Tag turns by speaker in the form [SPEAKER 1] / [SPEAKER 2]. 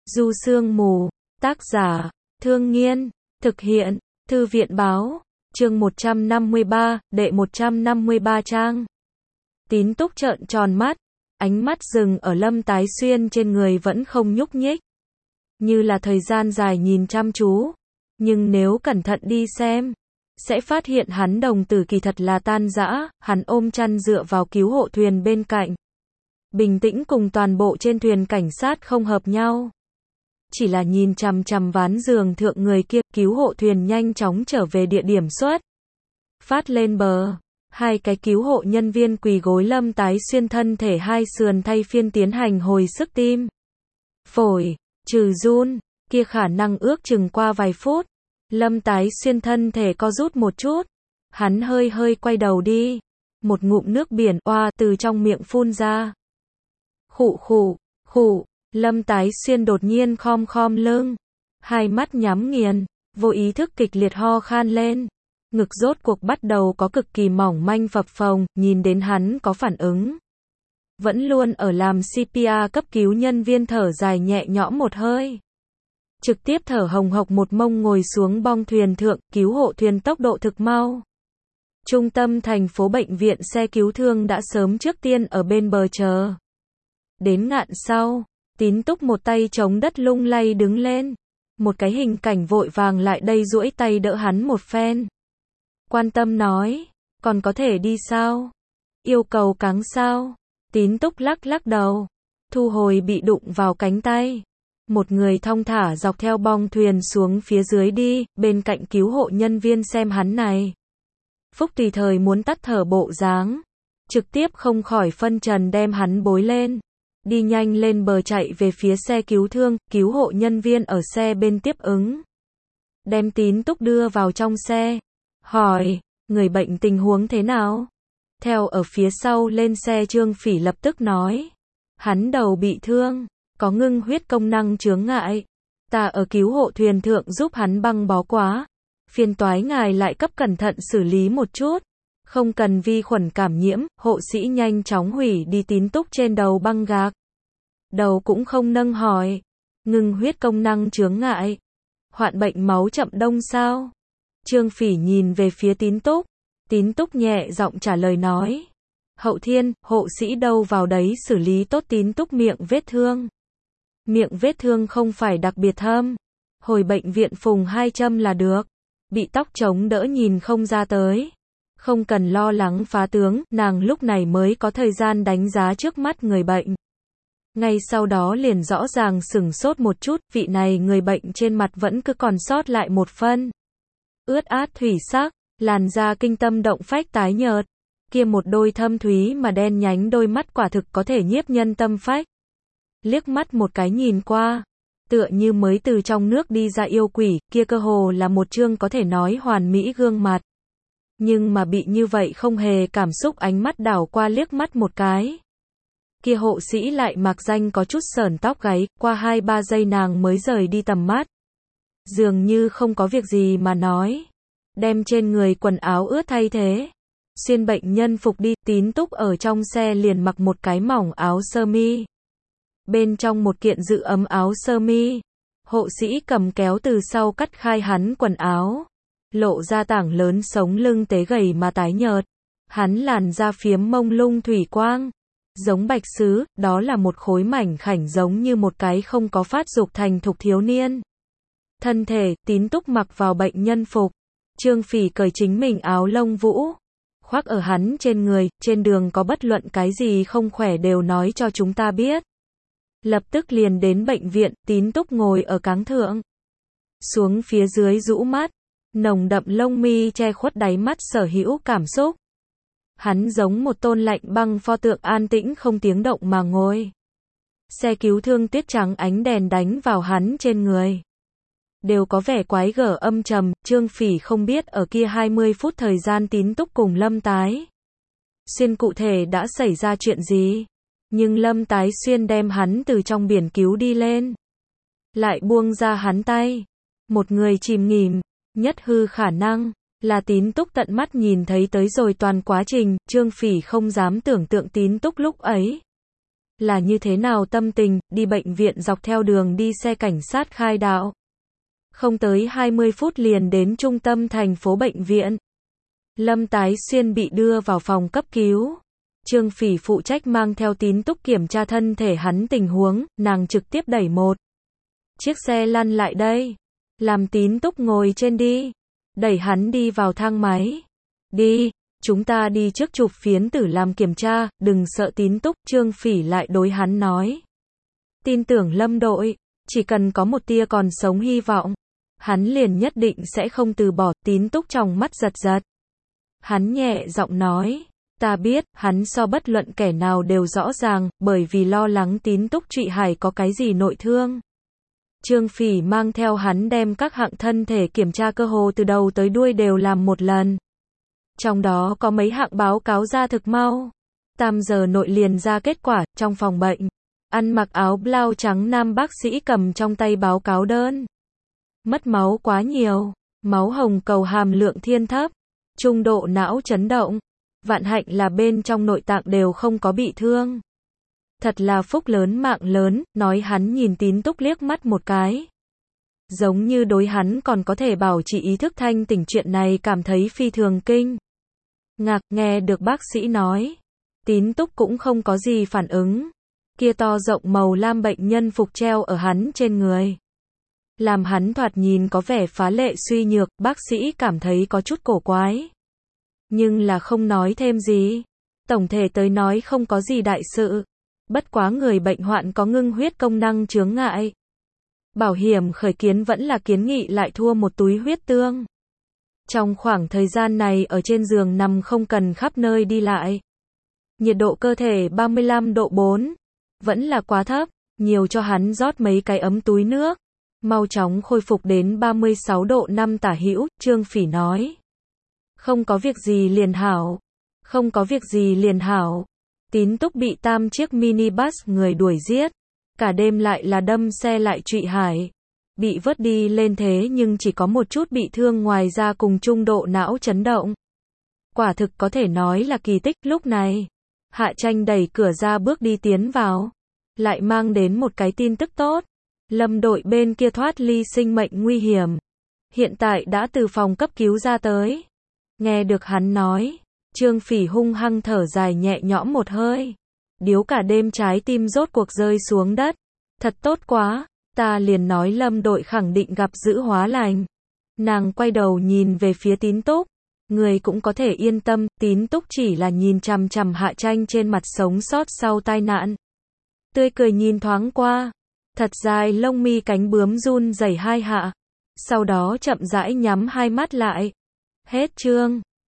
[SPEAKER 1] Du Sương Mù, tác giả, Thương Nghiên, thực hiện, Thư viện báo, chương 153, đệ 153 trang. Tín Túc trợn tròn mắt, ánh mắt dừng ở Lâm Tái Xuyên trên người vẫn không nhúc nhích. Như là thời gian dài nhìn chăm chú, nhưng nếu cẩn thận đi xem, sẽ phát hiện hắn đồng tử kỳ thật là tan rã, hắn ôm chăn dựa vào cứu hộ thuyền bên cạnh. Bình tĩnh cùng toàn bộ trên thuyền cảnh sát không hợp nhau. Chỉ là nhìn chằm chằm ván giường thượng người kia, cứu hộ thuyền nhanh chóng trở về địa điểm xuất phát lên bờ. Hai cái cứu hộ nhân viên quỳ gối Lâm Tái Xuyên thân thể hai sườn thay phiên tiến hành hồi sức tim, phổi, trừ run, kia khả năng ước chừng qua vài phút. Lâm Tái Xuyên thân thể co rút một chút, hắn hơi hơi quay đầu đi, một ngụm nước biển oa từ trong miệng phun ra. Khụ khụ, khụ, Lâm Tái Xuyên đột nhiên khom khom lưng, hai mắt nhắm nghiền, vô ý thức kịch liệt ho khan lên. Ngực rốt cuộc bắt đầu có cực kỳ mỏng manh phập phồng, nhìn đến hắn có phản ứng. Vẫn luôn ở làm CPR cấp cứu nhân viên thở dài nhẹ nhõm một hơi. Trực tiếp thở hồng hộc một mông ngồi xuống bong thuyền thượng, cứu hộ thuyền tốc độ thực mau. Trung tâm thành phố bệnh viện xe cứu thương đã sớm trước tiên ở bên bờ chờ. Đến ngạn sau, Tín Túc một tay chống đất lung lay đứng lên. Một cái hình cảnh vội vàng lại đây duỗi tay đỡ hắn một phen. Quan tâm nói, còn có thể đi sao? Yêu cầu cáng sao? Tín Túc lắc lắc đầu, thu hồi bị đụng vào cánh tay. Một người thong thả dọc theo bong thuyền xuống phía dưới đi, bên cạnh cứu hộ nhân viên xem hắn này. Phúc tùy thời muốn tắt thở bộ dáng, trực tiếp không khỏi phân trần đem hắn bối lên. Đi nhanh lên bờ chạy về phía xe cứu thương, cứu hộ nhân viên ở xe bên tiếp ứng. Đem Tín Túc đưa vào trong xe. Hỏi, người bệnh tình huống thế nào? Theo ở phía sau lên xe Trương Phỉ lập tức nói. Hắn đầu bị thương, có ngưng huyết công năng chướng ngại. Ta ở cứu hộ thuyền thượng giúp hắn băng bó quá. Phiền toái ngài lại cấp cẩn thận xử lý một chút. Không cần vi khuẩn cảm nhiễm, hộ sĩ nhanh chóng hủy đi Tín Túc trên đầu băng gạc. Đầu cũng không nâng hỏi. Ngưng huyết công năng chướng ngại. Hoạn bệnh máu chậm đông sao? Trương Phỉ nhìn về phía Tín Túc. Tín Túc nhẹ giọng trả lời nói. Hậu thiên, hộ sĩ đâu vào đấy xử lý tốt Tín Túc miệng vết thương. Miệng vết thương không phải đặc biệt thâm. Hồi bệnh viện phùng 2 châm là được. Bị tóc chống đỡ nhìn không ra tới. Không cần lo lắng phá tướng, nàng lúc này mới có thời gian đánh giá trước mắt người bệnh. Ngay sau đó liền rõ ràng sửng sốt một chút, vị này người bệnh trên mặt vẫn cứ còn sót lại một phân. Ướt át thủy sắc, làn da kinh tâm động phách tái nhợt. Kia một đôi thâm thúy mà đen nhánh đôi mắt quả thực có thể nhiếp nhân tâm phách. Liếc mắt một cái nhìn qua, tựa như mới từ trong nước đi ra yêu quỷ, kia cơ hồ là một chương có thể nói hoàn mỹ gương mặt. Nhưng mà bị như vậy không hề cảm xúc ánh mắt đảo qua liếc mắt một cái. Kia hộ sĩ lại mặc danh có chút sởn tóc gáy, qua 2-3 giây nàng mới rời đi tầm mắt. Dường như không có việc gì mà nói. Đem trên người quần áo ướt thay thế. Xuyên bệnh nhân phục đi, Tín Túc ở trong xe liền mặc một cái mỏng áo sơ mi. Bên trong một kiện giữ ấm áo sơ mi. Hộ sĩ cầm kéo từ sau cắt khai hắn quần áo. Lộ ra tảng lớn sống lưng tế gầy mà tái nhợt. Hắn làn da phiếm mông lung thủy quang. Giống bạch sứ, đó là một khối mảnh khảnh giống như một cái không có phát dục thành thục thiếu niên. Thân thể, Tín Túc mặc vào bệnh nhân phục. Trương Phỉ cởi chính mình áo lông vũ. Khoác ở hắn trên người, trên đường có bất luận cái gì không khỏe đều nói cho chúng ta biết. Lập tức liền đến bệnh viện, Tín Túc ngồi ở cáng thượng. Xuống phía dưới rũ mắt. Nồng đậm lông mi che khuất đáy mắt sở hữu cảm xúc. Hắn giống một tôn lạnh băng pho tượng an tĩnh không tiếng động mà ngồi. Xe cứu thương tuyết trắng ánh đèn đánh vào hắn trên người. Đều có vẻ quái gở âm trầm, Trương Phỉ không biết ở kia 20 phút thời gian Tín Túc cùng Lâm Tái Xuyên cụ thể đã xảy ra chuyện gì. Nhưng Lâm Tái Xuyên đem hắn từ trong biển cứu đi lên. Lại buông ra hắn tay. Một người chìm nghỉm, nhất hư khả năng là Tín Túc tận mắt nhìn thấy tới rồi toàn quá trình, Trương Phỉ không dám tưởng tượng Tín Túc lúc ấy Là như thế nào tâm tình, đi bệnh viện dọc theo đường đi xe cảnh sát khai đạo. Không tới 20 phút liền đến trung tâm thành phố bệnh viện. Lâm Tái Xuyên bị đưa vào phòng cấp cứu. Trương Phỉ phụ trách mang theo Tín Túc kiểm tra thân thể hắn tình huống, nàng trực tiếp đẩy một chiếc xe lăn lại đây. Làm Tín Túc ngồi trên đi. Đẩy hắn đi vào thang máy. Đi, chúng ta đi trước chụp phiến tử làm kiểm tra, đừng sợ Tín Túc, Trương Phỉ lại đối hắn nói. Tin tưởng Lâm đội, chỉ cần có một tia còn sống hy vọng, hắn liền nhất định sẽ không từ bỏ. Tín Túc trong mắt giật giật. Hắn nhẹ giọng nói, ta biết, hắn so bất luận kẻ nào đều rõ ràng, bởi vì lo lắng Tín Túc Trụy Hải có cái gì nội thương. Trương Phỉ mang theo hắn đem các hạng thân thể kiểm tra cơ hồ từ đầu tới đuôi đều làm một lần. Trong đó có mấy hạng báo cáo ra thực mau. 8 giờ nội liền ra kết quả. Trong phòng bệnh, ăn mặc áo blau trắng nam bác sĩ cầm trong tay báo cáo đơn. Mất máu quá nhiều, máu hồng cầu hàm lượng thiên thấp, trung độ não chấn động. Vạn hạnh là bên trong nội tạng đều không có bị thương. Thật là phúc lớn mạng lớn, nói hắn nhìn Tín Túc liếc mắt một cái. Giống như đối hắn còn có thể bảo trì ý thức thanh tỉnh chuyện này cảm thấy phi thường kinh ngạc. Nghe được bác sĩ nói, Tín Túc cũng không có gì phản ứng. Kia to rộng màu lam bệnh nhân phục treo ở hắn trên người, làm hắn thoạt nhìn có vẻ phá lệ suy nhược. Bác sĩ cảm thấy có chút cổ quái, nhưng là không nói thêm gì. Tổng thể tới nói không có gì đại sự. Bất quá người bệnh hoạn có ngưng huyết công năng chướng ngại. Bảo hiểm khởi kiến vẫn là kiến nghị lại thua một túi huyết tương. Trong khoảng thời gian này ở trên giường nằm không cần khắp nơi đi lại. Nhiệt độ cơ thể 35 độ 4. Vẫn là quá thấp, nhiều cho hắn rót mấy cái ấm túi nước. Mau chóng khôi phục đến 36 độ 5 tả hữu, Trương Phỉ nói. Không có việc gì liền hảo. Không có việc gì liền hảo. Tín Túc bị 8 chiếc minibus người đuổi giết. Cả đêm lại là đâm xe lại Trụy Hải. Bị vớt đi lên thế nhưng chỉ có một chút bị thương ngoài ra cùng trung độ não chấn động. Quả thực có thể nói là kỳ tích. Lúc này, Hạ Tranh đẩy cửa ra bước đi tiến vào. Lại mang đến một cái tin tức tốt. Lâm đội bên kia thoát ly sinh mệnh nguy hiểm. Hiện tại đã từ phòng cấp cứu ra tới. Nghe được hắn nói, Trương Phỉ hung hăng thở dài nhẹ nhõm một hơi. Điếu cả đêm trái tim rốt cuộc rơi xuống đất. Thật tốt quá, ta liền nói Lâm đội khẳng định gặp dữ hóa lành. Nàng quay đầu nhìn về phía Tín Túc. Người cũng có thể yên tâm, Tín Túc chỉ là nhìn chằm chằm Hạ Tranh trên mặt sống sót sau tai nạn. Tươi cười nhìn thoáng qua. Thật dài lông mi cánh bướm run rẩy hai hạ. Sau đó chậm rãi nhắm hai mắt lại. Hết chương.